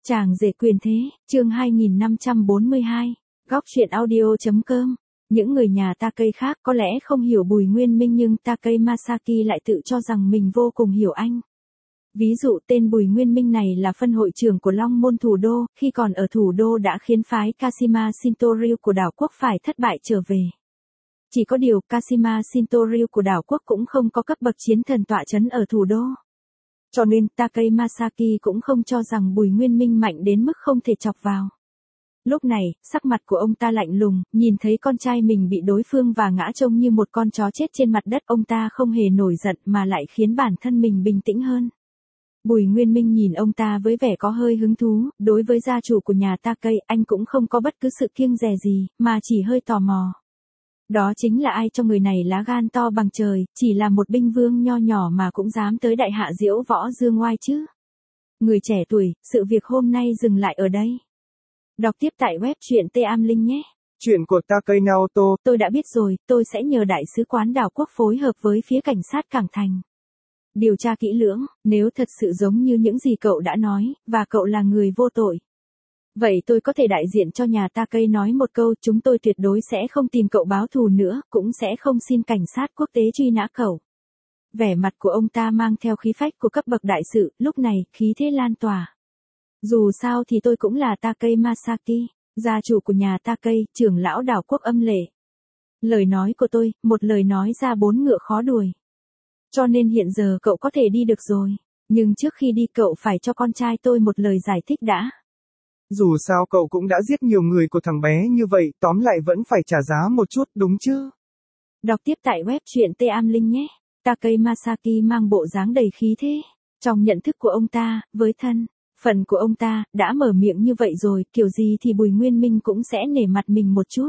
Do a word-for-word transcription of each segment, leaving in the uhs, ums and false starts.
Chàng rể quyền thế, chương hai nghìn năm trăm bốn mươi hai, góc truyện audio.com. Những người nhà Takei khác có lẽ không hiểu Bùi Nguyên Minh nhưng Takei Masaki lại tự cho rằng mình vô cùng hiểu anh. Ví dụ tên Bùi Nguyên Minh này là phân hội trưởng của Long Môn thủ đô, khi còn ở thủ đô đã khiến phái Kashima Shintoryu của đảo quốc phải thất bại trở về. Chỉ có điều Kashima Shintoryu của đảo quốc cũng không có cấp bậc chiến thần tọa chấn ở thủ đô. Cho nên Takei Masaki cũng không cho rằng Bùi Nguyên Minh mạnh đến mức không thể chọc vào. Lúc này, sắc mặt của ông ta lạnh lùng, nhìn thấy con trai mình bị đối phương và ngã trông như một con chó chết trên mặt đất, ông ta không hề nổi giận mà lại khiến bản thân mình bình tĩnh hơn. Bùi Nguyên Minh nhìn ông ta với vẻ có hơi hứng thú, đối với gia chủ của nhà Takei, anh cũng không có bất cứ sự kiêng dè gì, mà chỉ hơi tò mò. Đó chính là ai cho người này lá gan to bằng trời, chỉ là một binh vương nho nhỏ mà cũng dám tới đại hạ diễu võ dương ngoai chứ. Người trẻ tuổi, sự việc hôm nay dừng lại ở đây. Đọc tiếp tại web truyện T A M Linh nhé. Chuyện của Takei Naoto. Tôi đã biết rồi, tôi sẽ nhờ đại sứ quán đảo quốc phối hợp với phía cảnh sát Cảng Thành. Điều tra kỹ lưỡng, nếu thật sự giống như những gì cậu đã nói, và cậu là người vô tội. Vậy tôi có thể đại diện cho nhà Takei nói một câu, chúng tôi tuyệt đối sẽ không tìm cậu báo thù nữa, cũng sẽ không xin cảnh sát quốc tế truy nã cậu. Vẻ mặt của ông ta mang theo khí phách của cấp bậc đại sự, lúc này, khí thế lan tỏa. Dù sao thì tôi cũng là Takei Masaki, gia chủ của nhà Takei, trưởng lão đảo quốc âm lệ. Lời nói của tôi, một lời nói ra bốn ngựa khó đuổi. Cho nên hiện giờ cậu có thể đi được rồi, nhưng trước khi đi cậu phải cho con trai tôi một lời giải thích đã. Dù sao cậu cũng đã giết nhiều người của thằng bé như vậy, tóm lại vẫn phải trả giá một chút, đúng chứ? Đọc tiếp tại web truyện T A M Linh nhé. Takei Masaki mang bộ dáng đầy khí thế. Trong nhận thức của ông ta, với thân phận của ông ta, đã mở miệng như vậy rồi, kiểu gì thì Bùi Nguyên Minh cũng sẽ nể mặt mình một chút.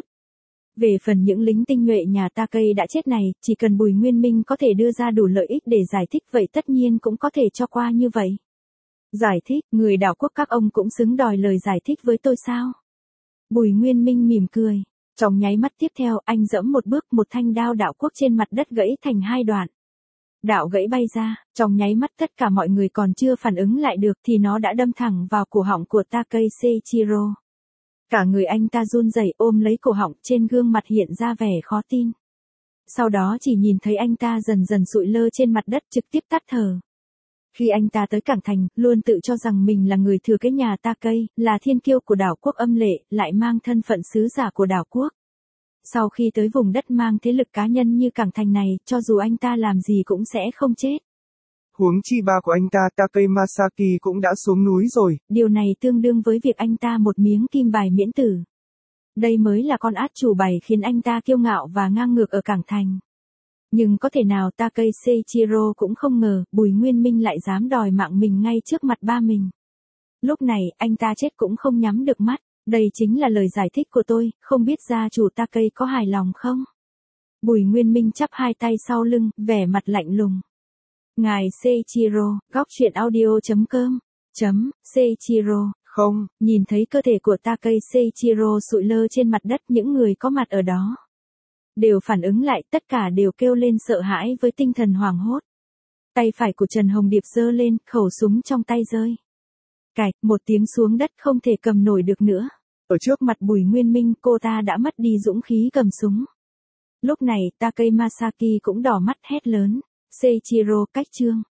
Về phần những lính tinh nhuệ nhà Takei đã chết này, chỉ cần Bùi Nguyên Minh có thể đưa ra đủ lợi ích để giải thích vậy tất nhiên cũng có thể cho qua như vậy. Giải thích, người đảo quốc các ông cũng xứng đòi lời giải thích với tôi sao? Bùi Nguyên Minh mỉm cười. Trong nháy mắt tiếp theo, anh giẫm một bước, một thanh đao đảo quốc trên mặt đất gãy thành hai đoạn. Đạo gãy bay ra, trong nháy mắt tất cả mọi người còn chưa phản ứng lại được thì nó đã đâm thẳng vào cổ họng của Takei Seiichiro. Cả người anh ta run rẩy ôm lấy cổ họng, trên gương mặt hiện ra vẻ khó tin. Sau đó chỉ nhìn thấy anh ta dần dần sụi lơ trên mặt đất, trực tiếp tắt thở. Khi anh ta tới Cảng Thành, luôn tự cho rằng mình là người thừa kế nhà Takei, là thiên kiêu của đảo quốc âm lệ, lại mang thân phận sứ giả của đảo quốc. Sau khi tới vùng đất mang thế lực cá nhân như Cảng Thành này, cho dù anh ta làm gì cũng sẽ không chết. Huống chi ba của anh ta Takei Masaki cũng đã xuống núi rồi. Điều này tương đương với việc anh ta một miếng kim bài miễn tử. Đây mới là con át chủ bài khiến anh ta kiêu ngạo và ngang ngược ở Cảng Thành. Nhưng có thể nào Takei Seiichiro cũng không ngờ, Bùi Nguyên Minh lại dám đòi mạng mình ngay trước mặt ba mình. Lúc này, anh ta chết cũng không nhắm được mắt. Đây chính là lời giải thích của tôi, không biết gia chủ Takei có hài lòng không? Bùi Nguyên Minh chắp hai tay sau lưng, vẻ mặt lạnh lùng. Ngài Seiichiro, góc truyện audio.com, chấm, Seiichiro, không, nhìn thấy cơ thể của Takei Seiichiro sụi lơ trên mặt đất, những người có mặt ở đó đều phản ứng lại, tất cả đều kêu lên sợ hãi với tinh thần hoảng hốt. Tay phải của Trần Hồng Điệp giơ lên, khẩu súng trong tay rơi. Cạch, một tiếng xuống đất không thể cầm nổi được nữa. Ở trước mặt Bùi Nguyên Minh, cô ta đã mất đi dũng khí cầm súng. Lúc này, Takei Masaki cũng đỏ mắt hét lớn. Seiichiro, cách chương.